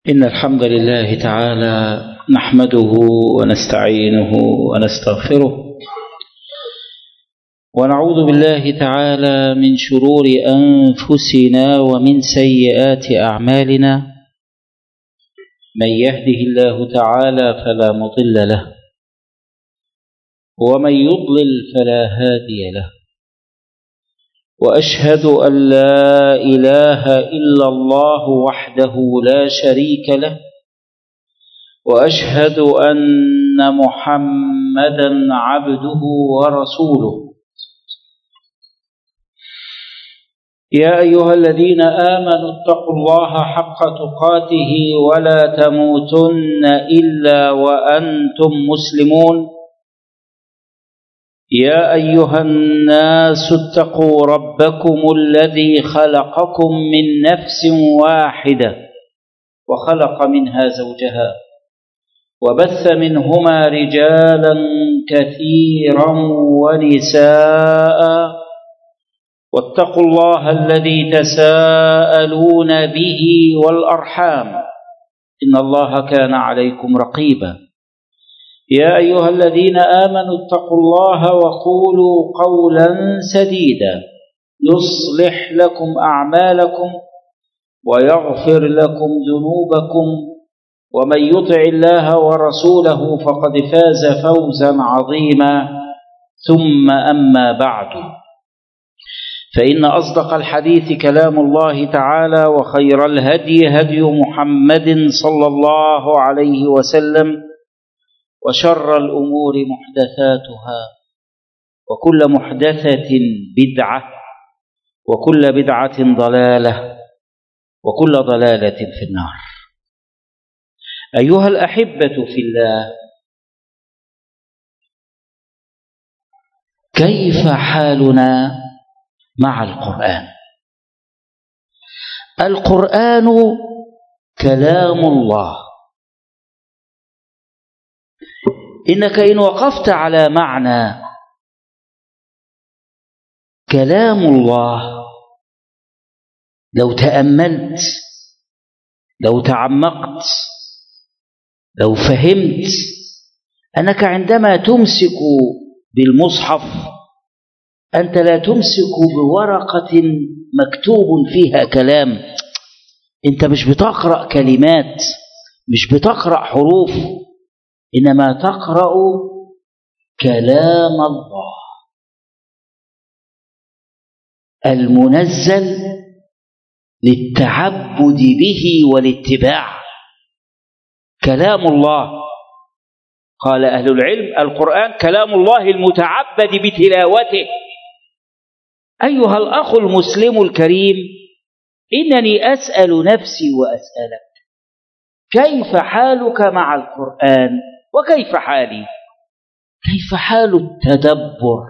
إن الحمد لله تعالى نحمده ونستعينه ونستغفره ونعوذ بالله تعالى من شرور أنفسنا ومن سيئات أعمالنا. من يهده الله تعالى فلا مضل له ومن يضلل فلا هادي له، وأشهد أن لا إله إلا الله وحده لا شريك له، وأشهد أن محمدا عبده ورسوله. يا أيها الذين آمنوا اتقوا الله حق تقاته ولا تموتن إلا وأنتم مسلمون. يا أيها الناس اتقوا ربكم الذي خلقكم من نفس واحدة وخلق منها زوجها وبث منهما رجالا كثيرا ونساء، واتقوا الله الذي تساءلون به والأرحام إن الله كان عليكم رقيبا. يا أيها الذين آمنوا اتقوا الله وقولوا قولا سديدا يصلح لكم أعمالكم ويغفر لكم ذنوبكم، ومن يطع الله ورسوله فقد فاز فوزا عظيما. ثم أما بعد، فإن أصدق الحديث كلام الله تعالى، وخير الهدي هدي محمد صلى الله عليه وسلم، وشر الأمور محدثاتها، وكل محدثة بدعة، وكل بدعة ضلالة، وكل ضلالة في النار. أيها الأحبة في الله، كيف حالنا مع القرآن؟ القرآن كلام الله. إنك إن وقفت على معنى كلام الله، لو تأملت، لو تعمقت، لو فهمت أنك عندما تمسك بالمصحف أنت لا تمسك بورقة مكتوب فيها كلام. أنت مش بتقرأ كلمات، مش بتقرأ حروف، إنما تقرأ كلام الله المنزل للتعبد به والاتباع. كلام الله، قال أهل العلم: القرآن كلام الله المتعبد بتلاوته. أيها الأخ المسلم الكريم، إنني أسأل نفسي وأسألك: كيف حالك مع القرآن؟ وكيف حالي؟ كيف حال التدبر،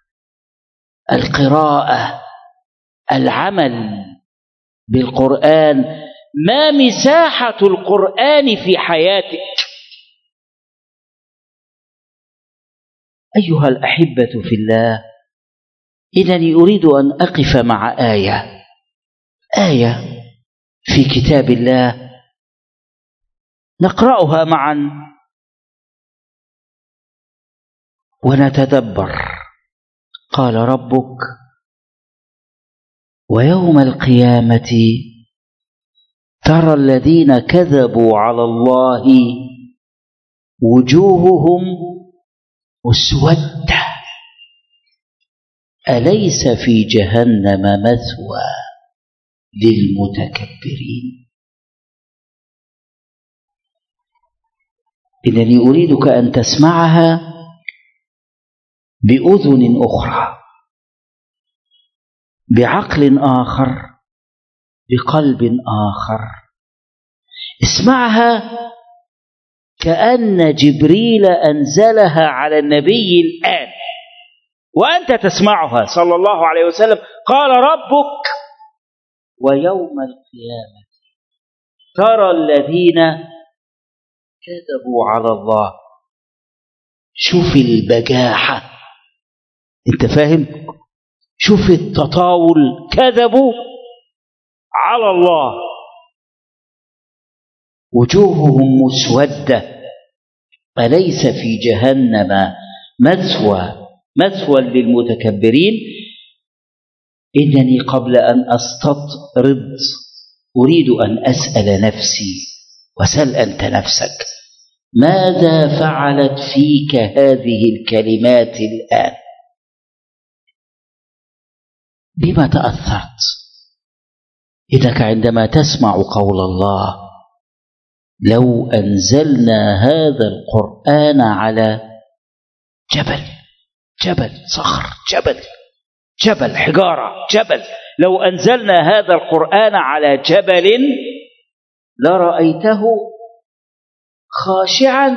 القراءة، العمل بالقرآن؟ ما مساحة القرآن في حياتك؟ أيها الأحبة في الله، إنني أريد أن أقف مع آية في كتاب الله نقرأها معا ونتدبر. قال ربك: ويوم القيامة ترى الذين كذبوا على الله وجوههم مسودة أليس في جهنم مثوى للمتكبرين. إنني أريدك أن تسمعها بأذن أخرى، بعقل آخر، بقلب آخر. اسمعها كأن جبريل أنزلها على النبي الآن وأنت تسمعها صلى الله عليه وسلم. قال ربك: ويوم القيامة ترى الذين كذبوا على الله. شوف البجاحة، انت فاهم؟ شوف التطاول، كذبوا على الله وجوههم مسودة أليس في جهنم مثوى للمتكبرين. إنني قبل أن أستطرد أريد أن أسأل نفسي، وسل أنت نفسك، ماذا فعلت فيك هذه الكلمات الآن؟ بما تأثرت؟ إنك عندما تسمع قول الله لو أنزلنا هذا القرآن على جبل صخر، جبل حجارة، جبل، لو أنزلنا هذا القرآن على جبل لرأيته خاشعا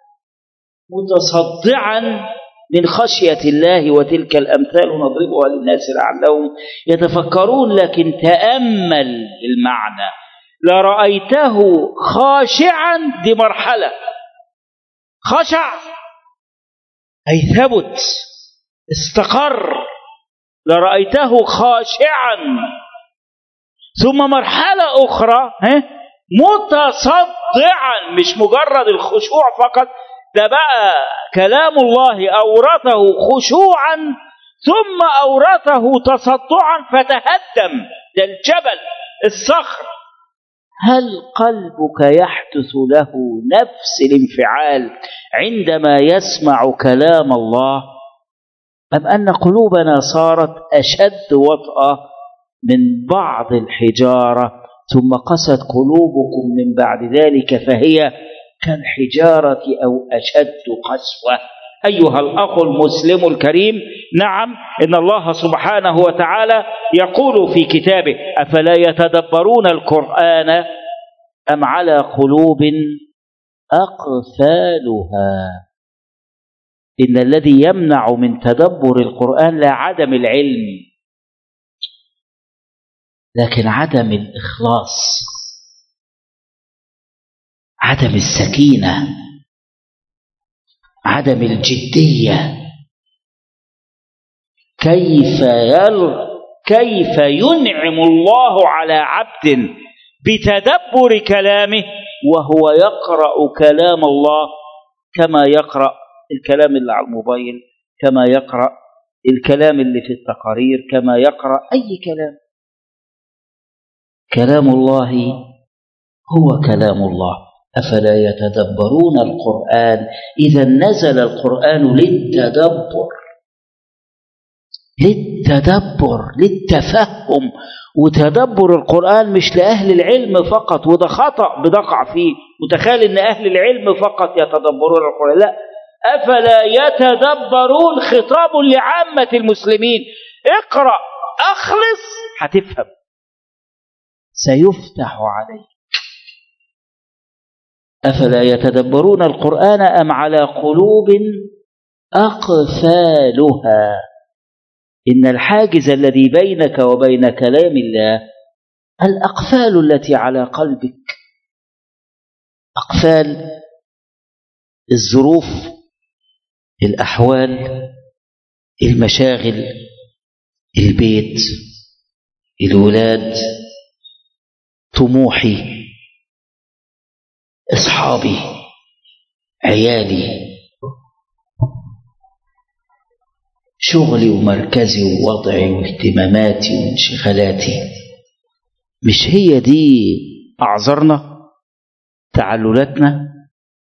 متصدعا من خشية الله. وتلك الأمثال نضربها للناس لعلهم يتفكرون. لكن تأمل المعنى، لرأيته خاشعا، دي مرحلة، خشع أي ثبت استقر، لرأيته خاشعا. ثم مرحلة أخرى متصدعا، مش مجرد الخشوع فقط، ده بقى كلام الله أورثه خشوعا ثم أورثه تصدعا فتهدم. ده الجبل الصخر. هل قلبك يحدث له نفس الانفعال عندما يسمع كلام الله، أم أن قلوبنا صارت أشد وطأة من بعض الحجارة، ثم قست قلوبكم من بعد ذلك فهي كالحجارة أو أشد قسوة؟ أيها الأخ المسلم الكريم، نعم، إن الله سبحانه وتعالى يقول في كتابه: أفلا يتدبرون القرآن أم على قلوب أقفالها. إن الذي يمنع من تدبر القرآن لا عدم العلم، لكن عدم الإخلاص، عدم السكينة، عدم الجدية. كيف ينعم الله على عبد بتدبر كلامه وهو يقرأ كلام الله كما يقرأ الكلام اللي على الموبايل، كما يقرأ الكلام اللي في التقارير، كما يقرأ أي كلام. كلام الله هو كلام الله. أفلا يتدبرون القرآن؟ إذا نزل القرآن للتدبر، للتفهم. وتدبر القرآن مش لأهل العلم فقط، وده خطأ بدقع فيه، متخيل أن أهل العلم فقط يتدبرون القرآن. لا، أفلا يتدبرون خطاب لعامة المسلمين. اقرأ، أخلص، هتفهم، سيفتح عليك. أفلا يتدبرون القرآن أم على قلوب أقفالها. إن الحاجز الذي بينك وبين كلام الله الأقفال التي على قلبك، أقفال الظروف، الأحوال، المشاغل، البيت، الولاد، طموحي، أصحابي، عيالي، شغلي ومركزي ووضعي واهتماماتي وانشغالاتي. مش هي دي أعذرنا، تعللاتنا؟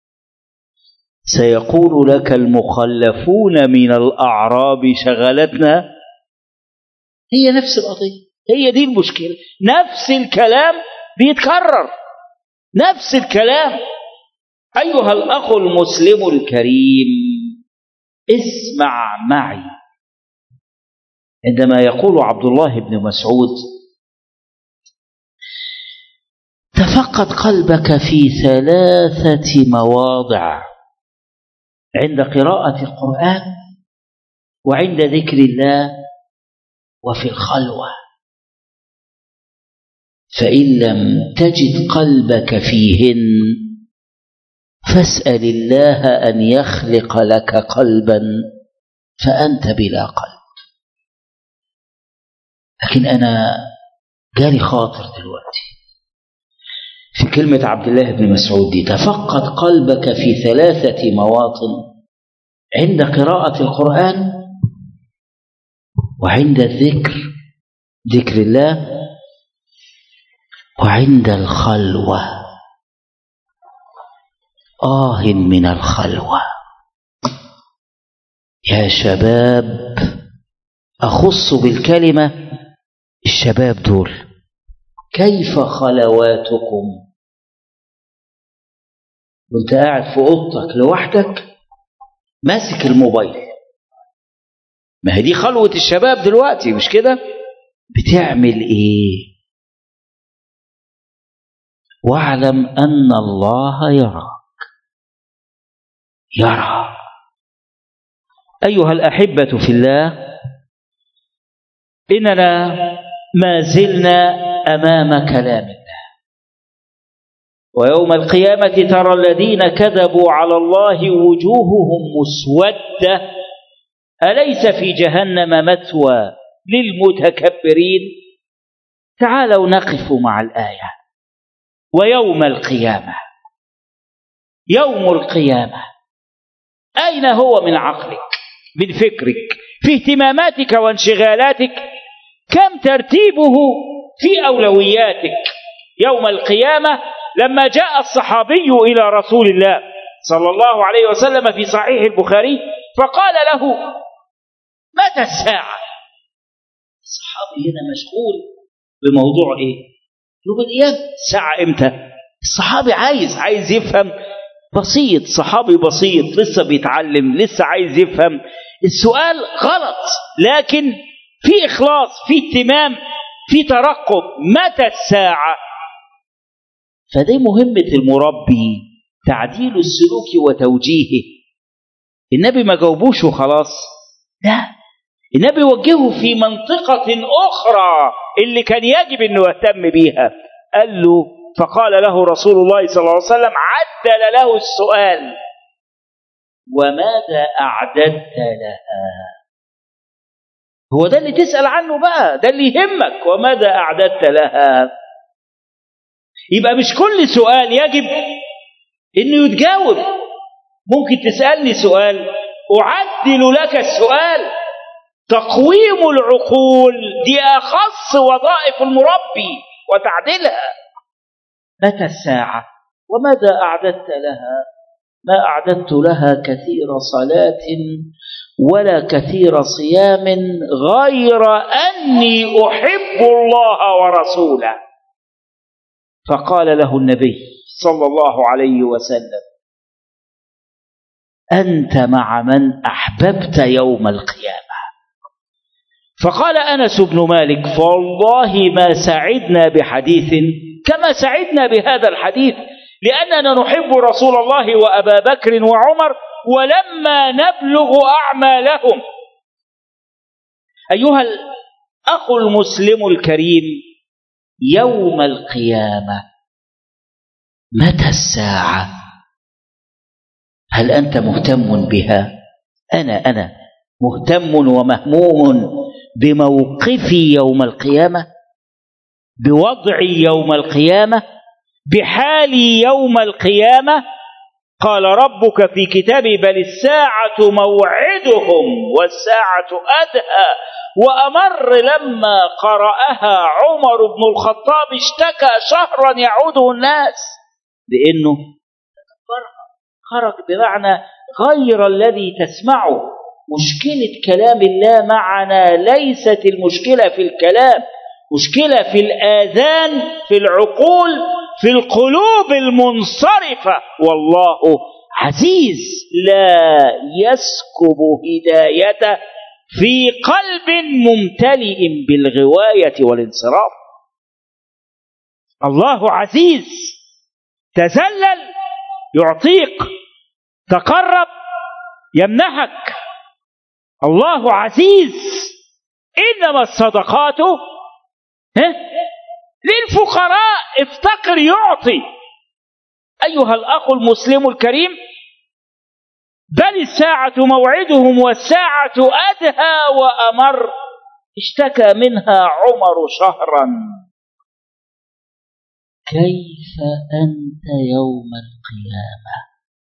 سيقول لك المخلفون من الأعراب شغلتنا. هي نفس القضية، هي دي المشكلة، نفس الكلام بيتكرر، نفس الكلام. أيها الأخ المسلم الكريم، اسمع معي عندما يقول عبد الله بن مسعود: تفقد قلبك في 3 مواضع: عند قراءة القرآن، وعند ذكر الله، وفي الخلوة. فإن لم تجد قلبك فيهن فاسأل الله أن يخلق لك قلبا فأنت بلا قلب. لكن أنا جالي خاطر دلوقتي، في كلمة عبد الله بن مسعود دي: تفقد قلبك في 3 مواطن: عند قراءة القرآن، وعند الذكر، ذكر الله، وعند الخلوة. من الخلوة. يا شباب، أخص بالكلمة الشباب دول: كيف خلواتكم وانت قاعد في اوضتك لوحدك ماسك الموبايل؟ ما هي دي خلوة الشباب دلوقتي، مش كده؟ بتعمل ايه؟ واعلم ان الله يراك، يرى. ايها الاحبة في الله، اننا ما زلنا امام كلام الله. ويوم القيامة ترى الذين كذبوا على الله وجوههم مسودة أليس في جهنم مثوى للمتكبرين؟ تعالوا نقف مع الآية. ويوم القيامة، يوم القيامة أين هو من عقلك، من فكرك، في اهتماماتك وانشغالاتك؟ كم ترتيبه في أولوياتك؟ يوم القيامة لما جاء الصحابي إلى رسول الله صلى الله عليه وسلم في صحيح البخاري فقال له: متى الساعة؟ الصحابي هنا مشغول بموضوع ايه؟ يوم القيامة. الساعة امتى؟ الصحابي عايز يفهم. بسيط، صحابي بسيط لسه بيتعلم، لسه عايز يفهم. السؤال غلط، لكن في إخلاص، في اهتمام، في ترقب. متى الساعة؟ فدي مهمة المربي، تعديل السلوك وتوجيهه. النبي ما جاوبوش وخلاص، لا، النبي وجهه في منطقة أخرى اللي كان يجب أنه يهتم بيها. قال له، فقال له رسول الله صلى الله عليه وسلم، عدل له السؤال: وماذا أعددت لها؟ هو ده اللي تسأل عنه بقى، ده اللي يهمك، وماذا أعددت لها. يبقى مش كل سؤال يجب انه يتجاوب. ممكن تسألني سؤال أعدل لك السؤال. تقويم العقول دي أخص وظائف المربي وتعديلها. متى الساعة؟ وماذا أعددت لها؟ ما أعددت لها كثير صلاة ولا كثير صيام، غير أني أحب الله ورسوله. فقال له النبي صلى الله عليه وسلم: أنت مع من أحببت يوم القيامة. فقال أنس بن مالك: فوالله ما سعدنا بحديث كما سعدنا بهذا الحديث، لأننا نحب رسول الله وأبا بكر وعمر ولما نبلغ أعمالهم. أيها الأخ المسلم الكريم، يوم القيامة متى الساعة؟ هل أنت مهتم بها؟ أنا مهتم ومهموم بموقفي يوم القيامة، بوضعي يوم القيامة، بحالي يوم القيامة. قال ربك في كتابه: بل الساعة موعدهم والساعة أدهى وأمر. لما قرأها عمر بن الخطاب اشتكى شهرا يعوده الناس، لأنه خرج بمعنى غير الذي تسمعه. مشكلة كلام الله معنا ليست المشكلة في الكلام، مشكلة في الآذان، في العقول، في القلوب المنصرفة. والله عزيز لا يسكب هدايته في قلب ممتلئ بالغواية والانصراف. الله عزيز، تذلل يعطيك، تقرب يمنحك. الله عزيز. إنما الصدقات للفقراء، افتقر يعطي. أيها الأخ المسلم الكريم، بل الساعة موعدهم والساعة أدهى وأمر. اشتكى منها عمر شهرا. كيف أنت يوم القيامة.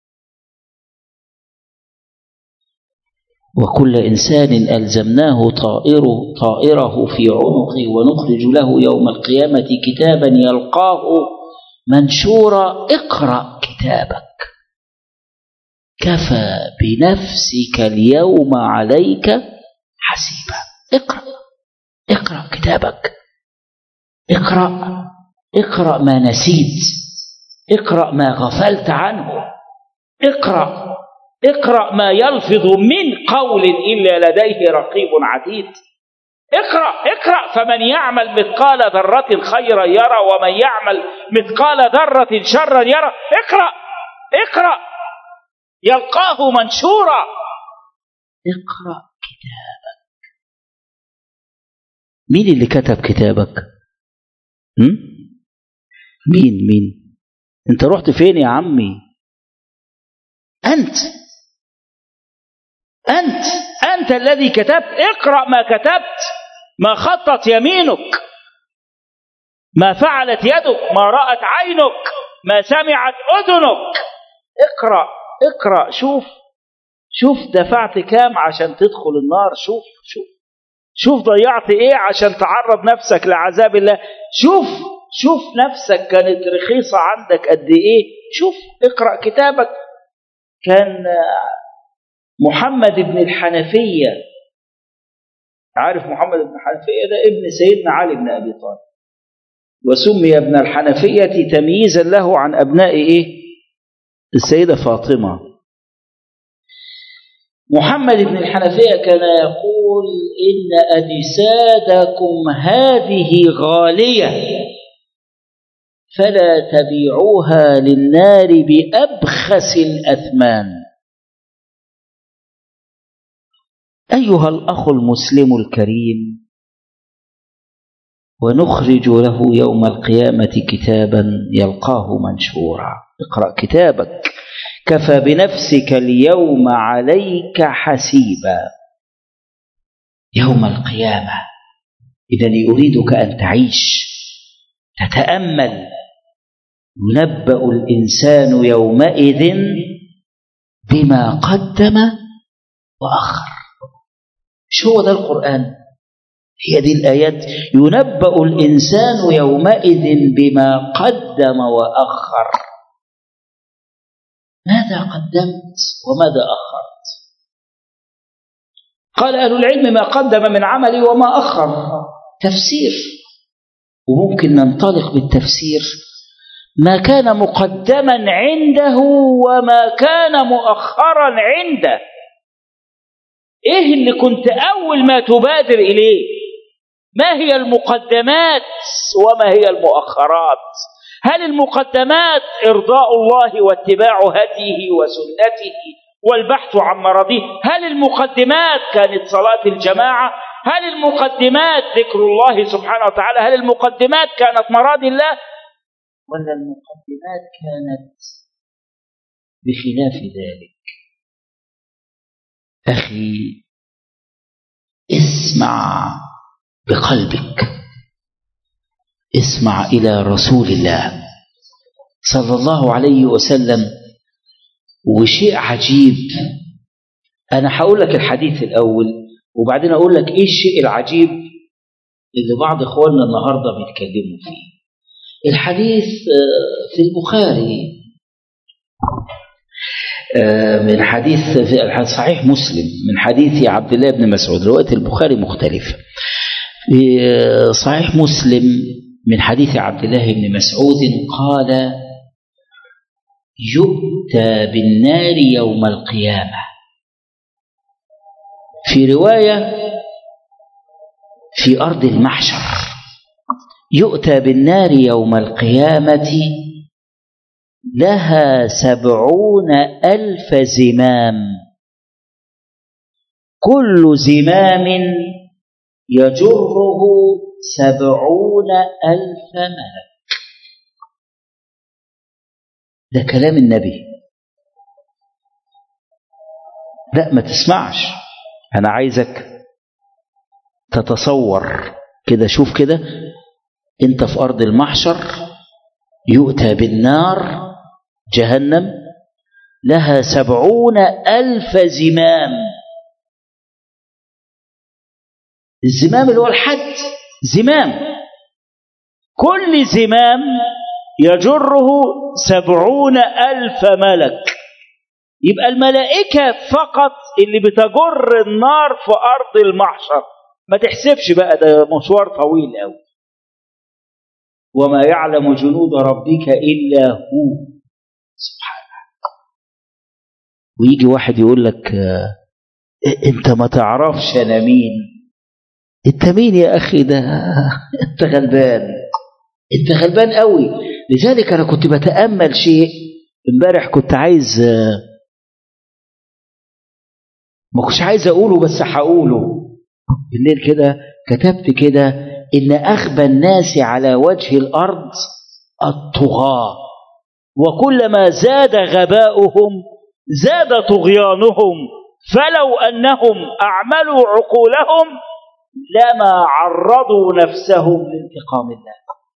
وكل إنسان ألزمناه طائره في عنقه ونخرج له يوم القيامة كتابا يلقاه منشورا. اقرأ كتابك كفى بنفسك اليوم عليك حسيبا. اقرأ كتابك. اقرأ ما نسيت، اقرأ ما غفلت عنه، اقرأ ما يلفظ من قول إلا لديه رقيب عتيد. اقرأ فمن يعمل مثقال ذرة خيرا يرى ومن يعمل مثقال ذرة شرا يرى. اقرأ يلقاه منشورا. اقرأ كتابك. مين اللي كتب كتابك؟ مين؟ انت رحت فين يا عمي؟ أنت الذي كتبت. اقرأ ما كتبت، ما خطت يمينك، ما فعلت يدك، ما رأت عينك، ما سمعت أذنك. اقرأ. شوف دفعت كام عشان تدخل النار. شوف ضيعت ايه عشان تعرض نفسك لعذاب الله. شوف نفسك كانت رخيصة عندك قد ايه. شوف، اقرأ كتابك. كان محمد بن الحنفية، عارف محمد بن الحنفية ده ابن سيدنا علي بن أبي طالب، وسمي ابن الحنفية تمييزا له عن أبناء السيدة فاطمة. محمد بن الحنفية كان يقول: إن أجسادكم هذه غالية فلا تبيعوها للنار بأبخس الأثمان. أيها الأخ المسلم الكريم، ونخرج له يوم القيامة كتابا يلقاه منشورا. اقرأ كتابك كفى بنفسك اليوم عليك حسيبا. يوم القيامة إذن أريدك أن تعيش تتأمل. ينبأ الإنسان يومئذ بما قدم وأخر. شو هو ده القرآن؟ هي دي الآيات. ينبأ الإنسان يومئذ بما قدم وأخر. ماذا قدمت وماذا أخرت؟ قال أهل العلم: ما قدم من عملي وما أخر. تفسير. وممكن ننطلق بالتفسير: ما كان مقدما عنده وما كان مؤخرا عنده. إيه اللي كنت أول ما تبادر إليه؟ ما هي المقدمات وما هي المؤخرات؟ هل المقدمات إرضاء الله واتباع هديه وسنته والبحث عن مرضيه؟ هل المقدمات كانت صلاة الجماعة؟ هل المقدمات ذكر الله سبحانه وتعالى؟ هل المقدمات كانت مراضي الله؟ ولا المقدمات كانت بخلاف ذلك؟ أخي، اسمع بقلبك، اسمع إلى رسول الله صلى الله عليه وسلم. وشيء عجيب، أنا هقول لك الحديث الأول وبعدين أقول لك إيه الشيء العجيب اللي بعض إخواننا النهاردة بيتكلموا فيه. الحديث في البخاري، من حديث في صحيح مسلم من حديث عبد الله بن مسعود. رواية البخاري مختلفة. في صحيح مسلم من حديث عبد الله بن مسعود قال: يؤتى بالنار يوم القيامة. في رواية في أرض المحشر: يؤتى بالنار يوم القيامة لها 70,000 زمام، كل زمام يجره 70,000 ملك. ده كلام النبي. لا، ما تسمعش، أنا عايزك تتصور كده. شوف كده، أنت في أرض المحشر يؤتى بالنار جهنم لها 70,000 زمام. الزمام اللي هو الحد، زمام، كل زمام يجره 70,000 ملك. يبقى الملائكة فقط اللي بتجر النار في أرض المحشر، ما تحسبش بقى، ده مشوار طويل قوي. وما يعلم جنود ربك إلا هو سبحانه. ويجي واحد يقول لك انت ما تعرفش انا مين. انت مين يا اخي ده؟ انت غلبان، انت غلبان قوي. لذلك انا كنت بتأمل شيء امبارح، كنت عايز، ما كنتش عايز اقوله بس هقوله بالليل كده. كتبت كده ان اخبى الناس على وجه الارض الطغاة، وكلما زاد غباؤهم زاد طغيانهم، فلو انهم اعملوا عقولهم لما عرضوا نفسهم لانتقام الله.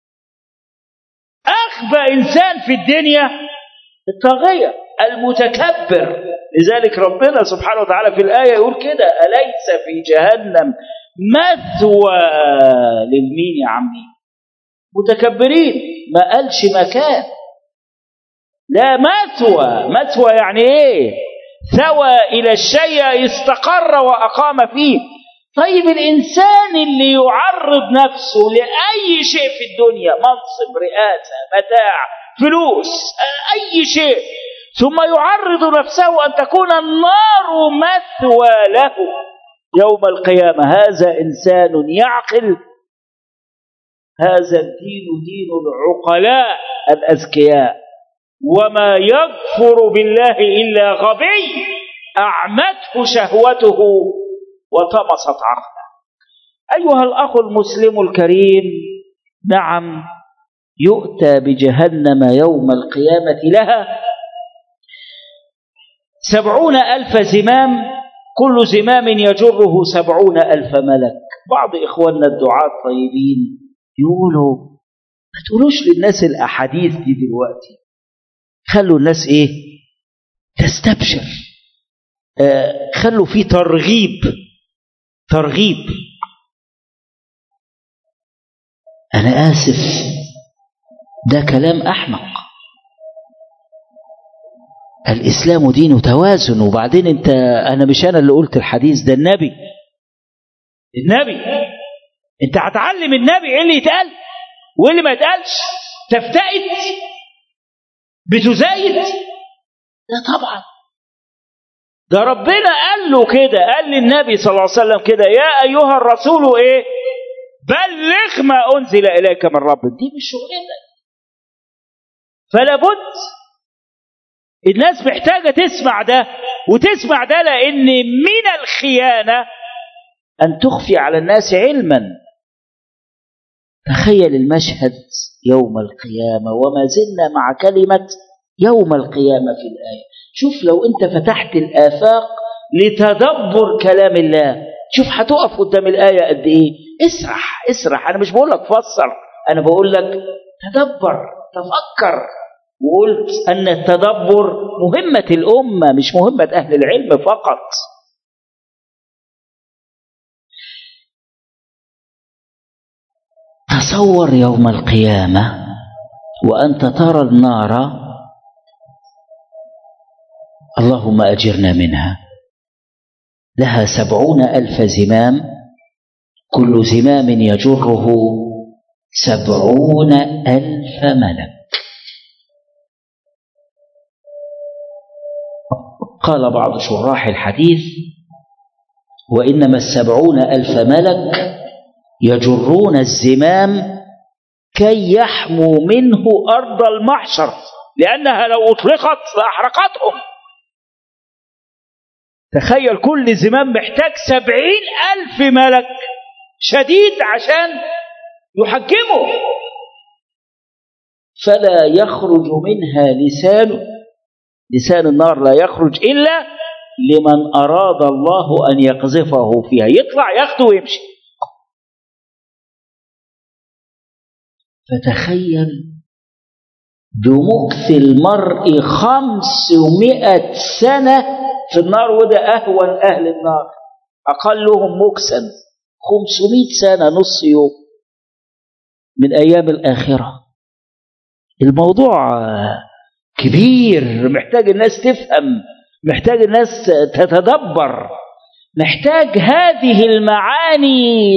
اخبى انسان في الدنيا الطاغية المتكبر. لذلك ربنا سبحانه وتعالى في الآية يقول كده: أليس في جهنم مثوى للمين يا عمي؟ متكبرين، ما قالش مكان، لا مثوى. مثوى يعني ايه؟ ثوى إلى الشيء، استقر وأقام فيه. طيب الإنسان اللي يعرض نفسه لأي شيء في الدنيا، منصب، رئاسة، متاع، فلوس، أي شيء، ثم يعرض نفسه أن تكون النار مثوى له يوم القيامة، هذا إنسان يعقل؟ هذا الدين دين العقلاء الأذكياء. وما يكفر بالله إلا غبي أعمته شهوته وطمست عقله. أيها الأخ المسلم الكريم، نعم، يؤتى بجهنم يوم القيامة لها 70,000 زمام، كل زمام يجره 70,000 ملك. بعض إخواننا الدعاة الطيبين يقولوا ما تقولوش للناس الأحاديث دي دلوقتي، خلوا الناس إيه؟ تستبشر. خلوا فيه ترغيب. أنا آسف، ده كلام أحمق. الإسلام دين توازن. وبعدين أنا مش أنا اللي قلت الحديث ده، النبي. أنت هتعلم النبي إيه اللي يتقال وإيه اللي ما يتقالش؟ تفتئت، بتزايد؟ لا طبعا. ده ربنا قال له كده، قال للنبي صلى الله عليه وسلم كده: يا أيها الرسول إيه؟ بلغ ما أنزل إليك من ربك. دي مش شغلتك. فلا بد الناس محتاجة تسمع ده وتسمع ده، لأن من الخيانة أن تخفي على الناس علما. تخيل المشهد يوم القيامة، وما زلنا مع كلمة يوم القيامة في الآية. شوف لو أنت فتحت الآفاق لتدبر كلام الله، شوف هتقف قدام الآية قد إيه. اسرح. أنا مش بقول لك فسر، أنا بقول لك تدبر، تفكر. وقلت أن التدبر مهمة الأمة، مش مهمة أهل العلم فقط. تصور يوم القيامة وأنت ترى النار، اللهم أجرنا منها، لها 70,000 زمام، كل زمام يجره 70,000 ملك. قال بعض شراح الحديث: وإنما 70,000 ملك يجرون الزمام كي يحموا منه أرض المحشر، لأنها لو أطلقت لأحرقتهم. تخيل كل زمام محتاج 70,000 ملك شديد عشان يحكمه، فلا يخرج منها لسان النار لا يخرج إلا لمن أراد الله أن يقذفه فيها، يطلع ياخده ويمشي. فتخيل بمكث المرء 500 سنة في النار، وده أهون أهل النار، أقلهم مكثا 500 سنة، نص يوم من أيام الآخرة. الموضوع كبير، محتاج الناس تفهم، محتاج الناس تتدبر، محتاج هذه المعاني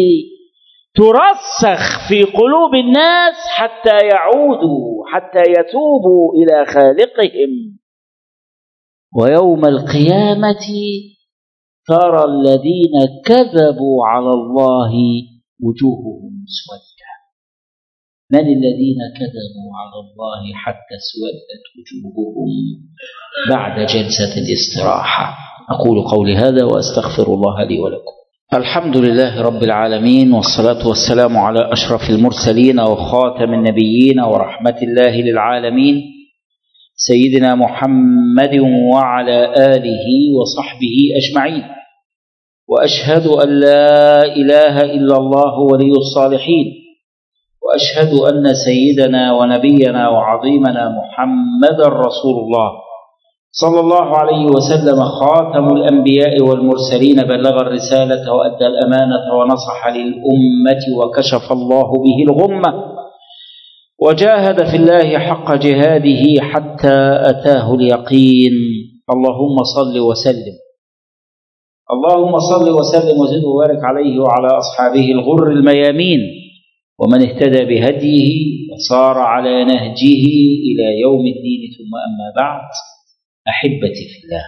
ترسخ في قلوب الناس حتى يعودوا، حتى يتوبوا إلى خالقهم. ويوم القيامة ترى الذين كذبوا على الله وجوههم مسودة. من الذين كذبوا على الله حتى اسودت وجوههم بعد جلسة الاستراحة؟ أقول قولي هذا وأستغفر الله لي ولكم. الحمد لله رب العالمين، والصلاة والسلام على أشرف المرسلين وخاتم النبيين ورحمة الله للعالمين، سيدنا محمد وعلى آله وصحبه أجمعين. وأشهد أن لا إله إلا الله ولي الصالحين، وأشهد أن سيدنا ونبينا وعظيمنا محمد رسول الله صلى الله عليه وسلم، خاتم الأنبياء والمرسلين، بلغ الرسالة وأدى الأمانة ونصح للأمة وكشف الله به الغمة، وجاهد في الله حق جهاده حتى أتاه اليقين. اللهم صل وسلم، اللهم صل وسلم وزد وبارك عليه وعلى أصحابه الغر الميامين، ومن اهتدى بهديه وصار على نهجه إلى يوم الدين. ثم أما بعد، أحبتي في الله،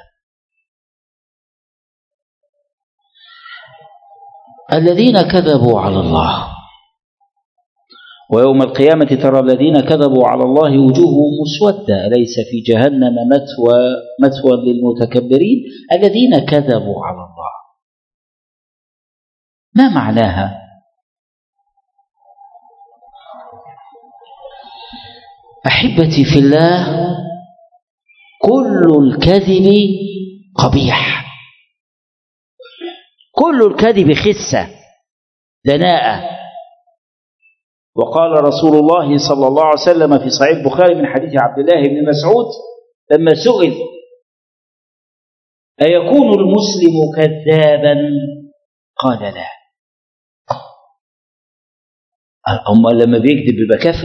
الذين كذبوا على الله، ويوم القيامة ترى الذين كذبوا على الله وجوههم مسودة، أليس في جهنم مثوى للمتكبرين؟ الذين كذبوا على الله، ما معناها؟ أحبتي في الله، كل الكذب قبيح، كل الكذب خسة دناءة. وقال رسول الله صلى الله عليه وسلم في صحيح البخاري من حديث عبد الله بن مسعود لما سئل: أيكون المسلم كذابا؟ قال لا. أما لما بيكذب يبقى كافر؟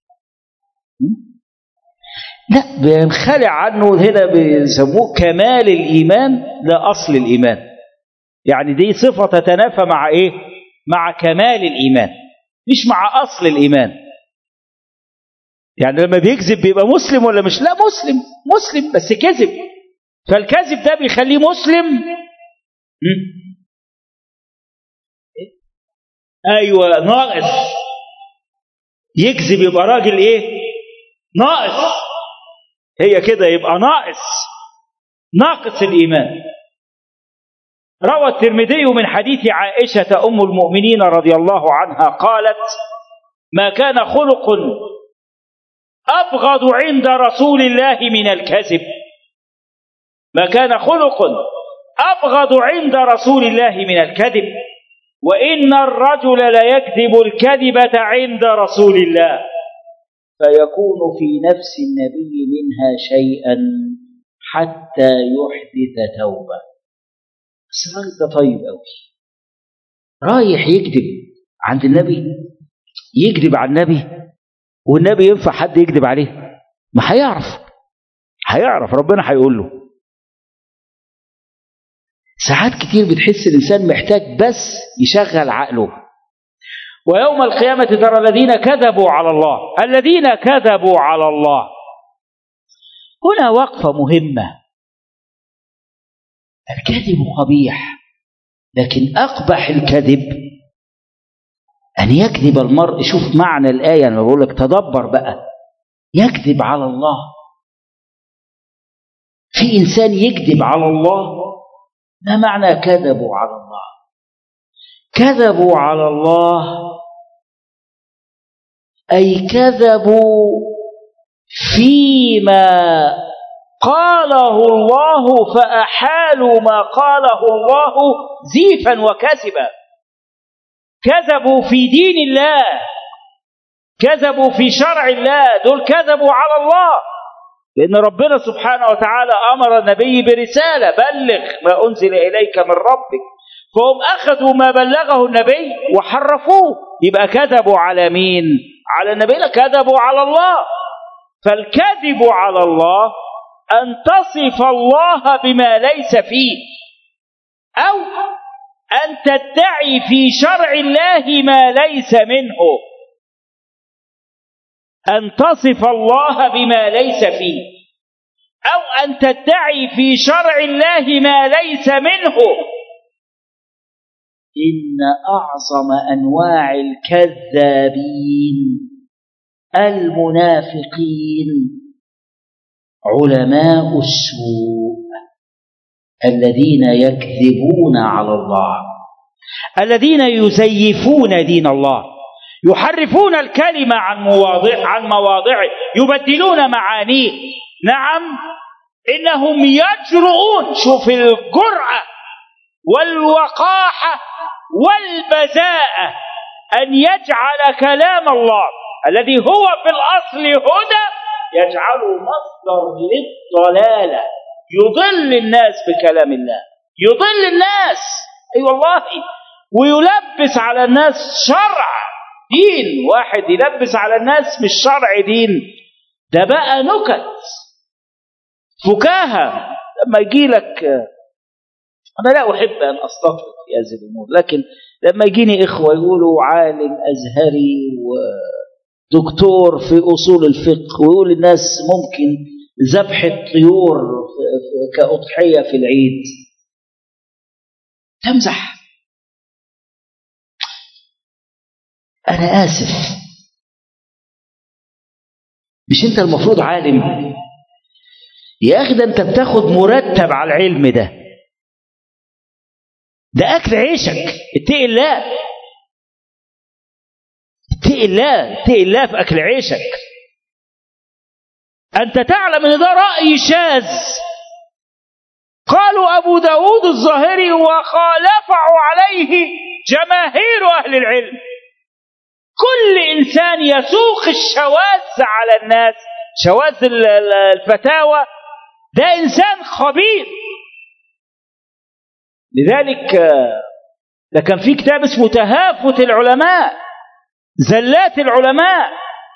لا، بينخلع عنه. هنا بيسموه كمال الإيمان لا أصل الإيمان، يعني دي صفة تتنافى مع إيه؟ مع كمال الإيمان، مش مع أصل الإيمان. يعني لما بيكذب بيبقى مسلم ولا مش؟ لا، مسلم بس كذب، فالكذب ده بيخليه مسلم. أيوة، ناقص. يكذب يبقى راجل إيه؟ ناقص. هي كده، يبقى ناقص الإيمان. روى الترمذي من حديث عائشة أم المؤمنين رضي الله عنها قالت: ما كان خلق أبغض عند رسول الله من الكذب. ما كان خلق أبغض عند رسول الله من الكذب، وإن الرجل ليكذب الكذبة عند رسول الله فيكون في نفس النبي منها شيئا حتى يحدث توبة. بس الراجل ده طيب قوي، رايح يكذب عند النبي، يكذب على النبي، والنبي ينفع حد يكذب عليه؟ ما هيعرف ربنا هيقول له. ساعات كتير بتحس الإنسان محتاج بس يشغل عقله. ويوم القيامة ترى الذين كذبوا على الله، الذين كذبوا على الله. هنا وقفة مهمة. الكذب قبيح، لكن أقبح الكذب أن يكذب المرء. شوف معنى الآية، أنا بقول لك تدبر بقى. يكذب على الله. في إنسان يكذب على الله، ما معنى كذبوا على الله؟ كذبوا على الله أي كذبوا فيما قاله الله، فأحالوا ما قاله الله زيفا وكذبا. كذبوا في دين الله، كذبوا في شرع الله، دول كذبوا على الله، لأن ربنا سبحانه وتعالى أمر النبي برسالة: بلغ ما أنزل إليك من ربك. فهم أخذوا ما بلغه النبي وحرفوه، يبقى كذبوا على مين؟ على النبي؟ لا، كذبوا على الله. فالكذب على الله أن تصف الله بما ليس فيه، أو أن تدعي في شرع الله ما ليس منه. أن تصف الله بما ليس فيه، أو أن تدعي في شرع الله ما ليس منه. إن أعظم أنواع الكذابين المنافقين علماء السوء الذين يكذبون على الله، الذين يزيفون دين الله، يحرفون الكلمة عن مواضعه، يبدلون معانيه. نعم، إنهم يجرؤون، شوف الجرأة والوقاحة والبذاءة، أن يجعل كلام الله الذي هو في الأصل هدى يجعله مصدر للضلالة، يضل الناس بكلام الله، يضل الناس، أي والله، ويلبس على الناس شرع دين. واحد يلبس على الناس مش شرع دين، ده بقى نكت فكاهة. لما يجي لك، أنا لا أحب أن أستطرد في هذه الأمور، لكن لما يجيني إخوة يقولوا عالم أزهري ودكتور في أصول الفقه ويقول الناس ممكن ذبح الطيور كأضحية في العيد، تمزح. أنا آسف، مش أنت المفروض عالم يا أخي؟ ده أنت بتاخد مرتب على العلم ده أكل عيشك. اتقي الله، اتقي الله، اتقي الله في أكل عيشك. أنت تعلم أن ده رأي شاذ قالوا أبو داود الظاهري وخالفوا عليه جماهير أهل العلم. كل إنسان يسوق الشواذ على الناس، شواذ الفتاوى، ده إنسان خبيث. لذلك ده كان في كتاب اسمه تهافت العلماء، زلات العلماء،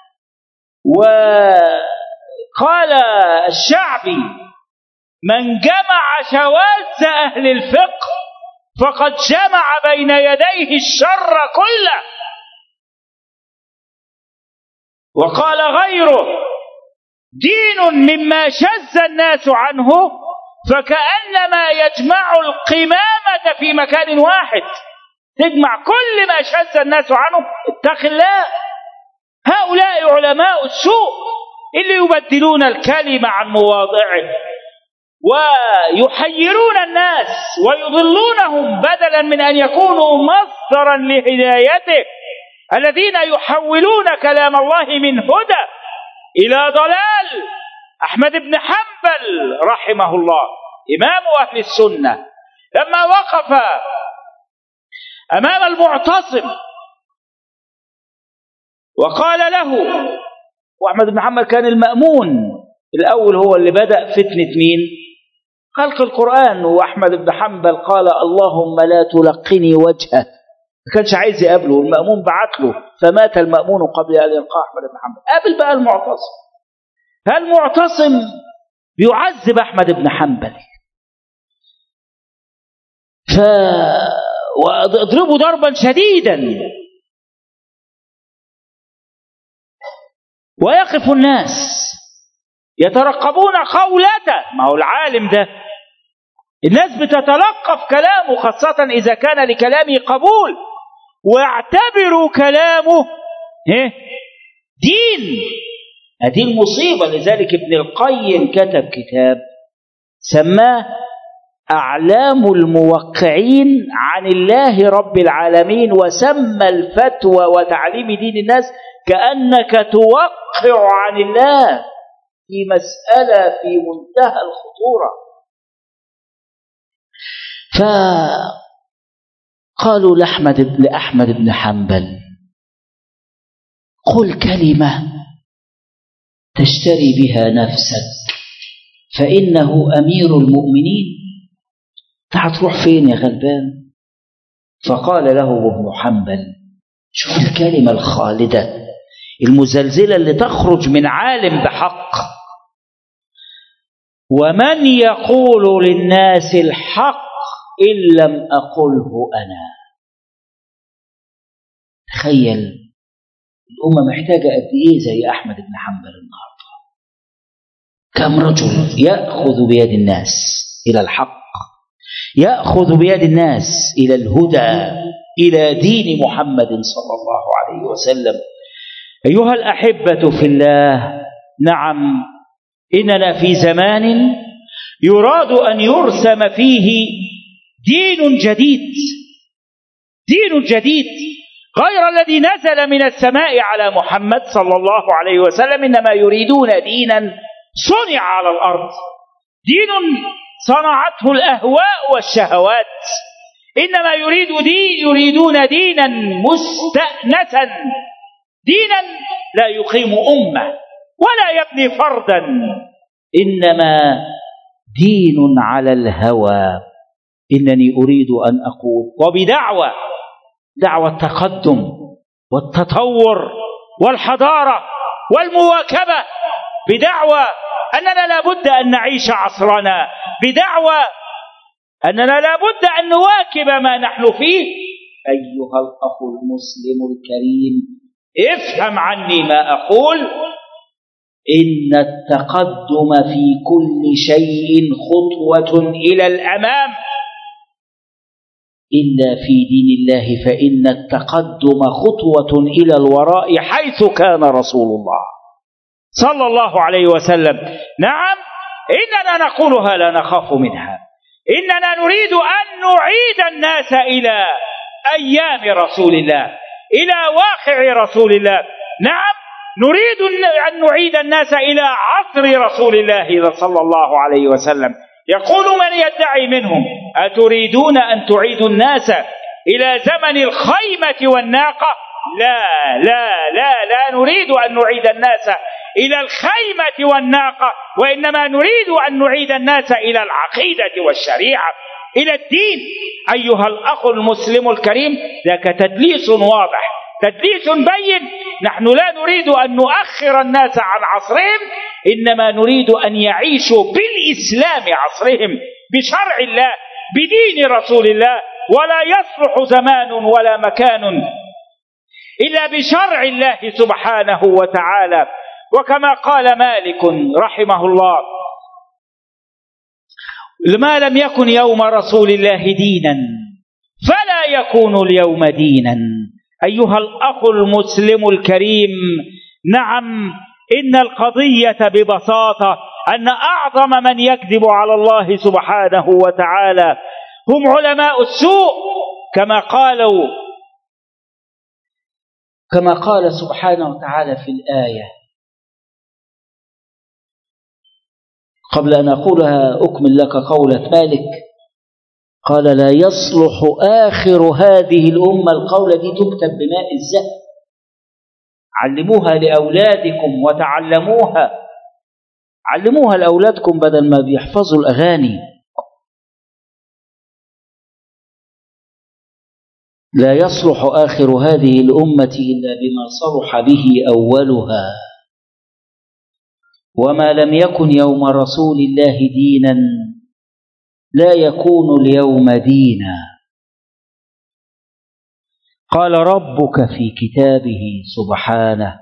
وقال الشعبي: من جمع شواذ أهل الفقه فقد جمع بين يديه الشر كله. وقال غيره: دين مما شذ الناس عنه فكأنما يجمع القمامة في مكان واحد. تجمع كل ما شذ الناس عنه، اتق الله. هؤلاء علماء السوء اللي يبدلون الكلمة عن مواضعه ويحيرون الناس ويضلونهم بدلا من أن يكونوا مصدرا لهدايته، الذين يحولون كلام الله من هدى إلى ضلال. أحمد بن حنبل رحمه الله إمام أهل السنة لما وقف أمام المعتصم وقال له، وأحمد بن حنبل كان المأمون الأول، هو اللي بدأ فتنة مين؟ خلق القرآن. وأحمد بن حنبل قال: اللهم لا تلقني وجهه، ما كانش عايز يقابله، المأمون بعت له، فمات المأمون قبل أن يلقى أحمد بن حنبل. قابل بقى المعتصم، المعتصم بيعذب أحمد بن حنبل، واضربه ضربا شديدا، ويقف الناس يترقبون قولته. ما هو العالم ده الناس بتتلقف كلامه، خاصة إذا كان لكلامه قبول، واعتبروا كلامه دين. هذه المصيبة. لذلك ابن القيم كتب كتاب سماه أعلام الموقعين عن الله رب العالمين، وسمى الفتوى وتعليم دين الناس كأنك توقع عن الله في مسألة في منتهى الخطورة. فقالوا لأحمد بن حنبل: قل كلمة تشتري بها نفسك فإنه أمير المؤمنين. هتروح فين يا غلبان؟ فقال له ابن حنبل: شوف الكلمة الخالدة المزلزلة اللي تخرج من عالم بحق: ومن يقول للناس الحق إن لم أقله أنا. تخيل الأمة محتاجة قد إيه زي أحمد بن حنبل النهاردة. كم رجل يأخذ بيد الناس إلى الحق، يأخذ بيد الناس إلى الهدى، إلى دين محمد صلى الله عليه وسلم. أيها الأحبة في الله، نعم، إننا في زمان يراد أن يرسم فيه دين جديد، دين جديد غير الذي نزل من السماء على محمد صلى الله عليه وسلم. إنما يريدون دينا صنع على الأرض، دين صنعته الأهواء والشهوات. إنما يريدون دينا مستأنسا، دينا لا يقيم أمة ولا يبني فردا، إنما دين على الهوى. إنني أريد أن أقول وبدعوة، دعوة التقدم والتطور والحضارة والمواكبة، بدعوة أننا لابد أن نعيش عصرنا، بدعوة أننا لابد أن نواكب ما نحن فيه. أيها الأخ المسلم الكريم، افهم عني ما أقول: إن التقدم في كل شيء خطوة إلى الأمام، إلا في دين الله فإن التقدم خطوة إلى الوراء حيث كان رسول الله صلى الله عليه وسلم. نعم، إننا نقولها لا نخاف منها. إننا نريد أن نعيد الناس إلى أيام رسول الله، إلى واقع رسول الله. نعم، نريد أن نعيد الناس إلى عصر رسول الله صلى الله عليه وسلم. يقول من يدعي منهم: أتريدون أن تعيدوا الناس إلى زمن الخيمة والناقة؟ لا لا لا لا نريد أن نعيد الناس إلى الخيمة والناقة، وإنما نريد أن نعيد الناس إلى العقيدة والشريعة، إلى الدين. أيها الأخ المسلم الكريم، ذاك تدليس واضح، تدليس بين. نحن لا نريد أن نؤخر الناس عن عصرهم، إنما نريد أن يعيشوا بالإسلام عصرهم، بشرع الله، بدين رسول الله. ولا يصلح زمان ولا مكان إلا بشرع الله سبحانه وتعالى. وكما قال مالك رحمه الله: ما لم يكن يوم رسول الله دينا فلا يكون اليوم دينا. أيها الأخ المسلم الكريم، نعم، إن القضية ببساطة أن أعظم من يكذب على الله سبحانه وتعالى هم علماء السوء، كما قال سبحانه وتعالى في الآية. قبل أن أقولها أكمل لك قولة مالك. قال: لا يصلح آخر هذه الأمة، القولة دي تكتب بماء الزهر، علموها لأولادكم وتعلموها، علموها لأولادكم بدل ما بيحفظوا الأغاني. لا يصلح آخر هذه الأمة إلا بما صلح به أولها، وما لم يكن يوم رسول الله دينا لا يكون اليوم دينا. قال ربك في كتابه سبحانه: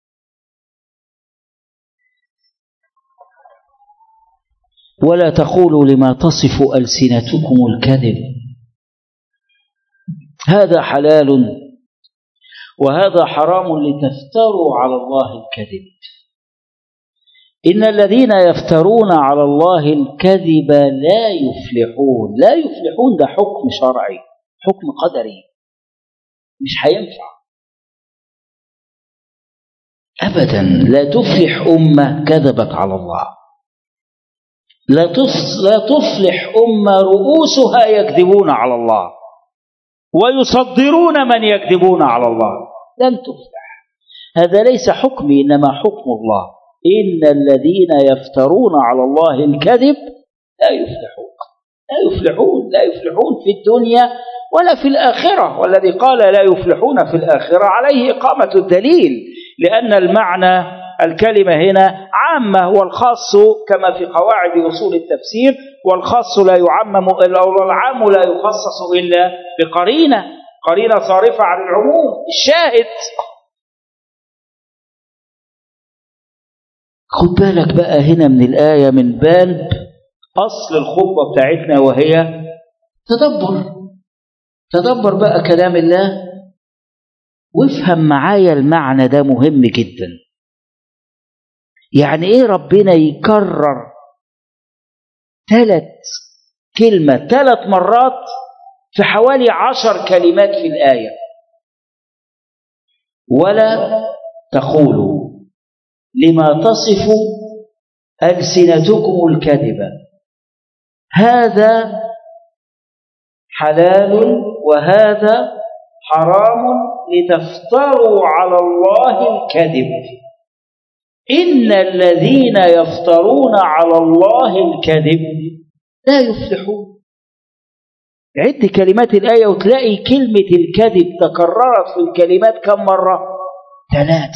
ولا تقولوا لما تصف ألسنتكم الكذب هذا حلال وهذا حرام لتفتروا على الله الكذب إن الذين يفترون على الله الكذب لا يفلحون. لا يفلحون ده حكم شرعي، حكم قدري، مش هينفع أبدا. لا تفلح أمة كذبت على الله، لا تفلح أمة رؤوسها يكذبون على الله ويصدرون من يكذبون على الله، لن تفلح. هذا ليس حكمي إنما حكم الله. إن الذين يفترون على الله الكذب لا يفلحون، لا يفلحون في الدنيا ولا في الآخرة. والذي قال لا يفلحون في الآخرة عليه إقامة الدليل، لأن المعنى الكلمة هنا عامة، والخاص كما في قواعد أصول التفسير والخاص لا يعمم العام لا يخصص إلا بقرينة، قرينة صارفة عن العموم. الشاهد خد بالك بقى هنا من الآية، من باب أصل الخطبة بتاعتنا، وهي تدبر بقى كلام الله وافهم معايا المعنى ده مهم جدا. يعني ايه ربنا يكرر 3 مرات في حوالي 10 كلمات في الآية؟ ولا تقولوا لما تصف ألسنتكم الكذب هذا حلال وهذا حرام لتفتروا على الله الكذب. إن الذين يفترون على الله الكذب لا يفلحون. عد كلمات الآية وتلاقي كلمة الكذب تكررت في الكلمات كم مرة؟ 3.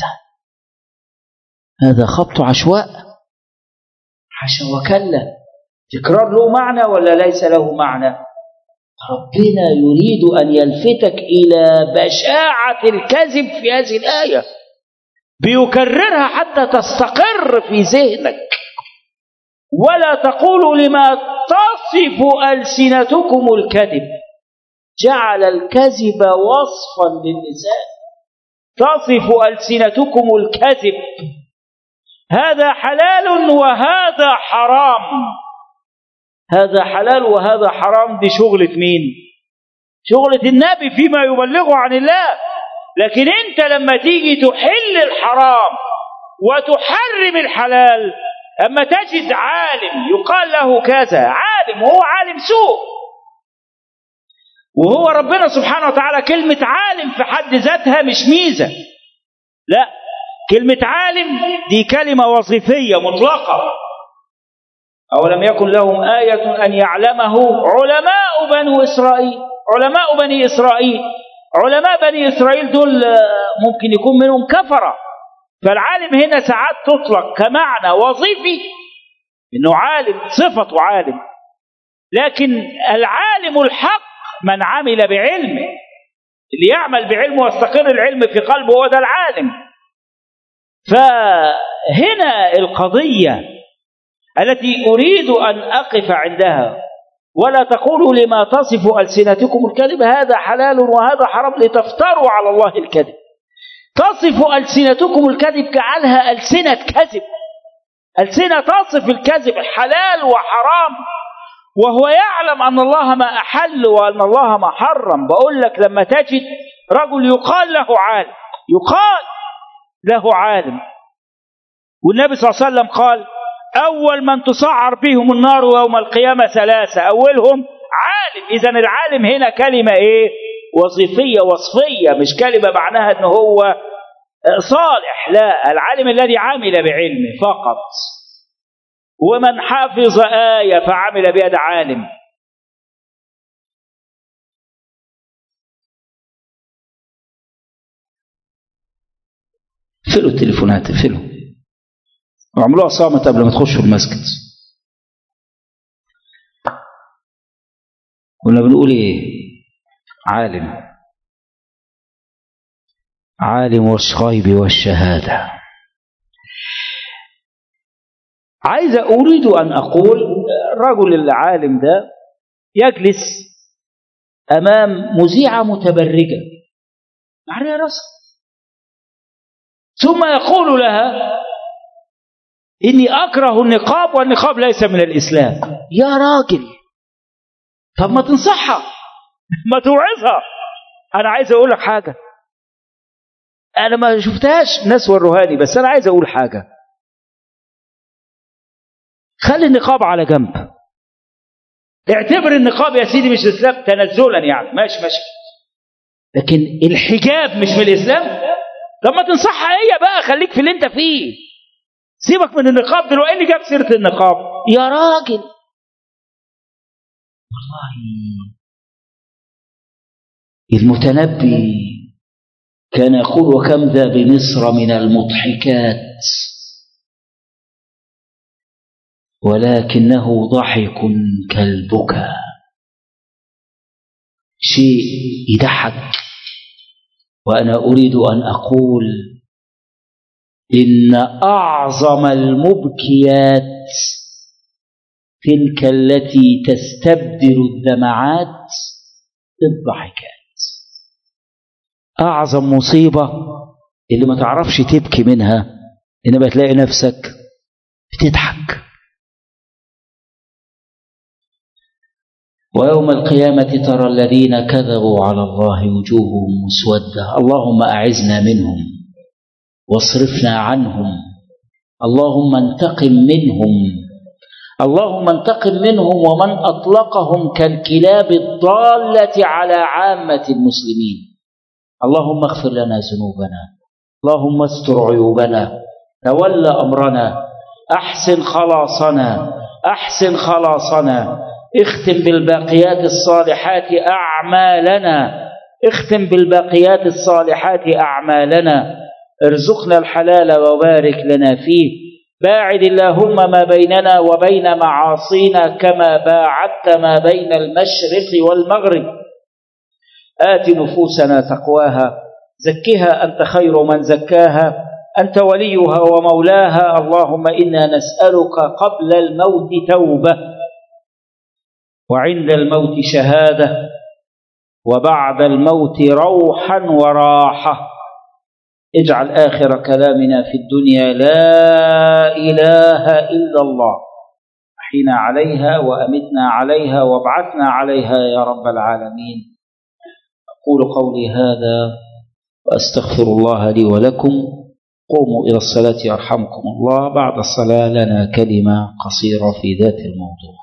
هذا خبط عشواء، حاشا وكلا. تكرار له معنى ولا ليس له معنى؟ ربنا يريد أن يلفتك إلى بشاعة الكذب في هذه الآية، بيكررها حتى تستقر في ذهنك. ولا تقولوا لما تصف ألسنتكم الكذب، جعل الكذب وصفا للنساء. تصف ألسنتكم الكذب هذا حلال وهذا حرام. هذا حلال وهذا حرام، دي شغلة مين؟ شغلة النبي فيما يبلغه عن الله. لكن انت لما تيجي تحل الحرام وتحرم الحلال، اما تجد عالم يقال له كذا، عالم وهو عالم سوء، وهو ربنا سبحانه وتعالى كلمة عالم في حد ذاتها مش ميزة، لا، كلمة عالم دي كلمة وظيفية مطلقة. أولم يكن لهم آية أن يعلمه علماء بني إسرائيل. علماء بني إسرائيل، علماء بني إسرائيل دول ممكن يكون منهم كفرة. فالعالم هنا ساعات تطلق كمعنى وظيفي، إنه عالم، صفته عالم. لكن العالم الحق من عمل بعلمه، اللي يعمل بعلمه واستقر العلم في قلبه هو ده العالم. فهنا القضية التي أريد أن أقف عندها، ولا تقولوا لما تصف ألسنتكم الكذب هذا حلال وهذا حرام لتفتروا على الله الكذب. تصف ألسنتكم الكذب، جعلها ألسنة كذب، ألسنة تصف الكذب حلال وحرام، وهو يعلم أن الله ما أحل وأن الله ما حرم. بقول لك لما تجد رجل يقال له عالم، يقال له عالم، والنبي صلى الله عليه وسلم قال أول من تسعر بهم النار يوم القيامة 3، أولهم عالم. إذن العالم هنا كلمة إيه؟ وظيفية وصفية، مش كلمة معناها أنه هو صالح، لا، العالم الذي عمل بعلمه فقط. ومن حافظ آية فعمل بها ده عالم. اقفلوا التليفونات، اقفلوا وعملوها صامت قبل ما تخشوا المسجد. كنا بنقول ايه؟ عالم والغيب والشهادة. أريد أن أقول الرجل العالم ده يجلس أمام مذيعة متبرجة عليها رأسها، ثم يقول لها إني أكره النقاب والنقاب ليس من الإسلام. يا راجل، طب ما تنصحها، ما توعظها. أنا عايز أقول لك حاجة، أنا ما شفتهاش ناس وروهاني، بس أنا عايز أقول حاجة. خلي النقاب على جنب، اعتبر النقاب يا سيدي مش الإسلام تنزلا، يعني ماشي، لكن الحجاب مش من الإسلام. لما تنصحها هي بقى، خليك في اللي انت فيه، سيبك من النقاب دلوقتي. اللي جاب سيرة النقاب يا راجل؟ والله المتنبي كان يقول: وكم ذا بمصر من المضحكات ولكنه ضحك كالبكاء. شيء يضحك. وأنا أريد أن أقول إن أعظم المبكيات تلك التي تستبدل الدمعات الضحكات. أعظم مصيبة اللي ما تعرفش تبكي منها، إنما تلاقي نفسك بتضحك. ويوم القيامة ترى الذين كذبوا على الله وجوههم مسودة. اللهم أعزنا منهم واصرفنا عنهم، اللهم انتقم منهم، اللهم انتقم منهم ومن أطلقهم كالكلاب الضالة على عامة المسلمين. اللهم اغفر لنا ذنوبنا، اللهم استر عيوبنا، تولى أمرنا، أحسن خلاصنا، أحسن خلاصنا، اختم بالباقيات الصالحات أعمالنا، اختم بالباقيات الصالحات أعمالنا، ارزقنا الحلال وبارك لنا فيه. باعد اللهم ما بيننا وبين معاصينا كما باعدت ما بين المشرق والمغرب. آت نفوسنا تقواها، زكها أنت خير من زكاها، أنت وليها ومولاها. اللهم إنا نسألك قبل الموت توبة، وعند الموت شهادة، وبعد الموت روحا وراحة. اجعل آخر كلامنا في الدنيا لا إله إلا الله، أحينا عليها وأمتنا عليها وابعثنا عليها يا رب العالمين. أقول قولي هذا وأستغفر الله لي ولكم. قوموا إلى الصلاة يرحمكم الله. بعد الصلاة لنا كلمة قصيرة في ذات الموضوع.